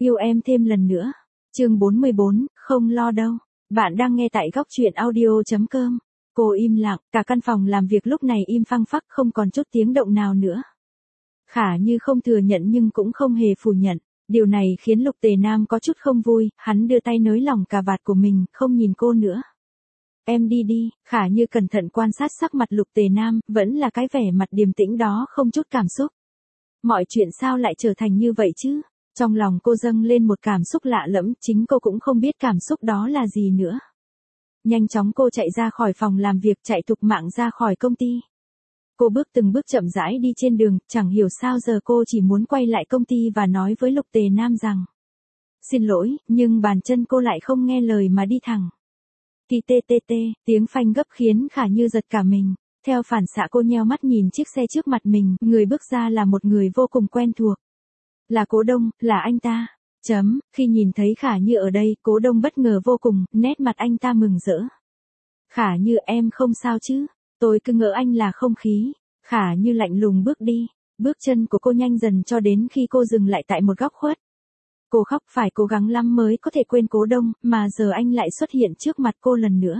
Yêu em thêm lần nữa. Chương 44, không lo đâu. Bạn đang nghe tại góc truyện audio.com. Cô im lặng, cả căn phòng làm việc lúc này im phăng phắc không còn chút tiếng động nào nữa. Khả Như không thừa nhận nhưng cũng không hề phủ nhận. Điều này khiến Lục Tề Nam có chút không vui, hắn đưa tay nới lỏng cà vạt của mình, không nhìn cô nữa. Em đi đi, Khả Như cẩn thận quan sát sắc mặt Lục Tề Nam, vẫn là cái vẻ mặt điềm tĩnh đó không chút cảm xúc. Mọi chuyện sao lại trở thành như vậy chứ? Trong lòng cô dâng lên một cảm xúc lạ lẫm, chính cô cũng không biết cảm xúc đó là gì nữa. Nhanh chóng cô chạy ra khỏi phòng làm việc, chạy thục mạng ra khỏi công ty. Cô bước từng bước chậm rãi đi trên đường, chẳng hiểu sao giờ cô chỉ muốn quay lại công ty và nói với Lục Tề Nam rằng xin lỗi, nhưng bàn chân cô lại không nghe lời mà đi thẳng. Tê, tiếng phanh gấp khiến Khả Như giật cả mình. Theo phản xạ cô nheo mắt nhìn chiếc xe trước mặt mình, người bước ra là một người vô cùng quen thuộc. Là Cố Đông, là anh ta. Khi nhìn thấy Khả Như ở đây, Cố Đông bất ngờ vô cùng, nét mặt anh ta mừng rỡ. Khả Như, em không sao chứ? Tôi cứ ngỡ anh là không khí. Khả Như lạnh lùng bước đi. Bước chân của cô nhanh dần cho đến khi cô dừng lại tại một góc khuất. Cô khóc, phải cố gắng lắm mới có thể quên Cố Đông, mà giờ anh lại xuất hiện trước mặt cô lần nữa.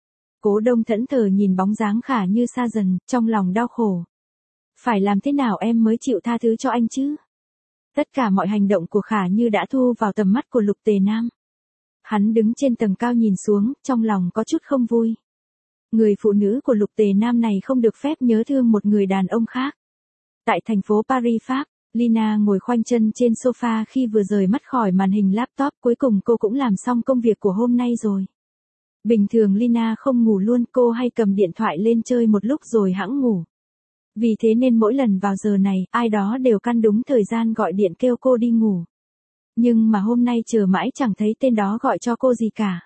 Cố Đông thẫn thờ nhìn bóng dáng Khả Như xa dần, trong lòng đau khổ. Phải làm thế nào em mới chịu tha thứ cho anh chứ? Tất cả mọi hành động của Khả Như đã thu vào tầm mắt của Lục Tề Nam. Hắn đứng trên tầng cao nhìn xuống, trong lòng có chút không vui. Người phụ nữ của Lục Tề Nam này không được phép nhớ thương một người đàn ông khác. Tại thành phố Paris, Pháp, Lina ngồi khoanh chân trên sofa khi vừa rời mắt khỏi màn hình laptop, cuối cùng cô cũng làm xong công việc của hôm nay rồi. Bình thường Lina không ngủ luôn, cô hay cầm điện thoại lên chơi một lúc rồi hẵng ngủ. Vì thế nên mỗi lần vào giờ này, ai đó đều căn đúng thời gian gọi điện kêu cô đi ngủ. Nhưng mà hôm nay chờ mãi chẳng thấy tên đó gọi cho cô gì cả.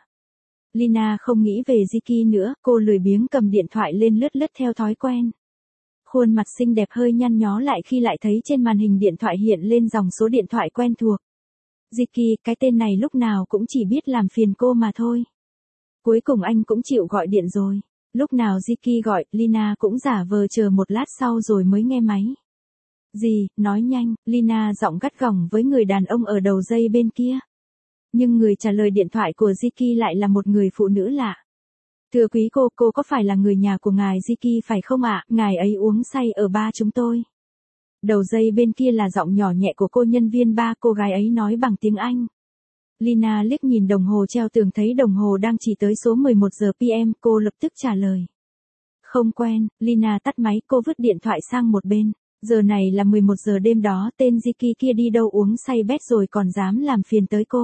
Lina không nghĩ về Ziki nữa, cô lười biếng cầm điện thoại lên lướt lướt theo thói quen. Khuôn mặt xinh đẹp hơi nhăn nhó lại khi lại thấy trên màn hình điện thoại hiện lên dòng số điện thoại quen thuộc. Ziki, cái tên này lúc nào cũng chỉ biết làm phiền cô mà thôi. Cuối cùng anh cũng chịu gọi điện rồi. Lúc nào Ziki gọi, Lina cũng giả vờ chờ một lát sau rồi mới nghe máy. Gì, nói nhanh, Lina giọng gắt gỏng với người đàn ông ở đầu dây bên kia. Nhưng người trả lời điện thoại của Ziki lại là một người phụ nữ lạ. Thưa quý cô có phải là người nhà của ngài Ziki phải không ạ? Ngài ấy uống say ở bar chúng tôi. Đầu dây bên kia là giọng nhỏ nhẹ của cô nhân viên bar, cô gái ấy nói bằng tiếng Anh. Lina liếc nhìn đồng hồ treo tường thấy đồng hồ đang chỉ tới số 11 giờ PM, cô lập tức trả lời. Không quen, Lina tắt máy, cô vứt điện thoại sang một bên. Giờ này là 11 giờ đêm đó, tên Ziki kia đi đâu uống say bét rồi còn dám làm phiền tới cô.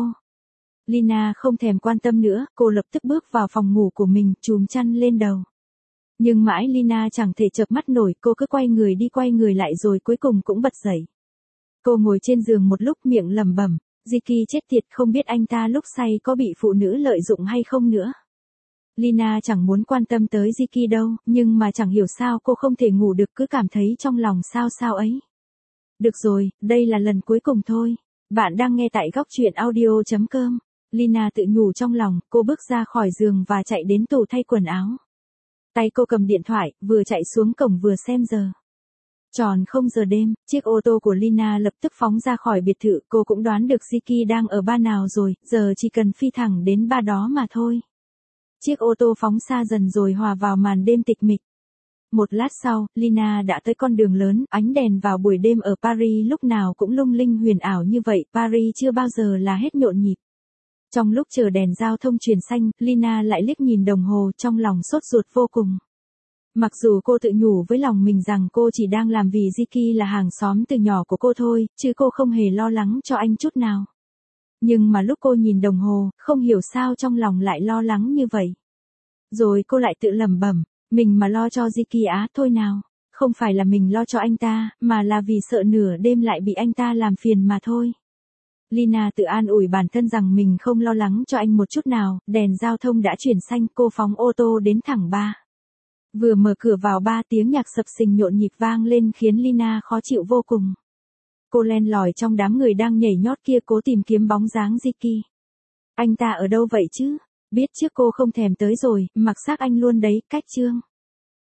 Lina không thèm quan tâm nữa, cô lập tức bước vào phòng ngủ của mình, chùm chăn lên đầu. Nhưng mãi Lina chẳng thể chợp mắt nổi, cô cứ quay người đi quay người lại rồi cuối cùng cũng bật dậy. Cô ngồi trên giường một lúc miệng lẩm bẩm. Ziki chết tiệt, không biết anh ta lúc say có bị phụ nữ lợi dụng hay không nữa. Lina chẳng muốn quan tâm tới Ziki đâu, nhưng mà chẳng hiểu sao cô không thể ngủ được, cứ cảm thấy trong lòng sao ấy. Được rồi, đây là lần cuối cùng thôi. Bạn đang nghe tại góc truyện audio.com. Lina tự nhủ trong lòng, cô bước ra khỏi giường và chạy đến tủ thay quần áo. Tay cô cầm điện thoại, vừa chạy xuống cổng vừa xem giờ. Tròn 0 giờ đêm, chiếc ô tô của Lina lập tức phóng ra khỏi biệt thự, cô cũng đoán được Ziki đang ở bar nào rồi, giờ chỉ cần phi thẳng đến bar đó mà thôi. Chiếc ô tô phóng xa dần rồi hòa vào màn đêm tịch mịch. Một lát sau, Lina đã tới con đường lớn, ánh đèn vào buổi đêm ở Paris lúc nào cũng lung linh huyền ảo như vậy, Paris chưa bao giờ là hết nhộn nhịp. Trong lúc chờ đèn giao thông chuyển xanh, Lina lại liếc nhìn đồng hồ, trong lòng sốt ruột vô cùng. Mặc dù cô tự nhủ với lòng mình rằng cô chỉ đang làm vì Ziki là hàng xóm từ nhỏ của cô thôi, chứ cô không hề lo lắng cho anh chút nào. Nhưng mà lúc cô nhìn đồng hồ, không hiểu sao trong lòng lại lo lắng như vậy. Rồi cô lại tự lẩm bẩm, mình mà lo cho Ziki á thôi nào. Không phải là mình lo cho anh ta, mà là vì sợ nửa đêm lại bị anh ta làm phiền mà thôi. Lina tự an ủi bản thân rằng mình không lo lắng cho anh một chút nào, đèn giao thông đã chuyển xanh, cô phóng ô tô đến thẳng bar. Vừa mở cửa vào bar, tiếng nhạc sập sình nhộn nhịp vang lên khiến Lina khó chịu vô cùng. Cô len lỏi trong đám người đang nhảy nhót kia cố tìm kiếm bóng dáng Ziki. Anh ta ở đâu vậy chứ? Biết trước cô không thèm tới rồi, mặc xác anh luôn đấy, cách chương.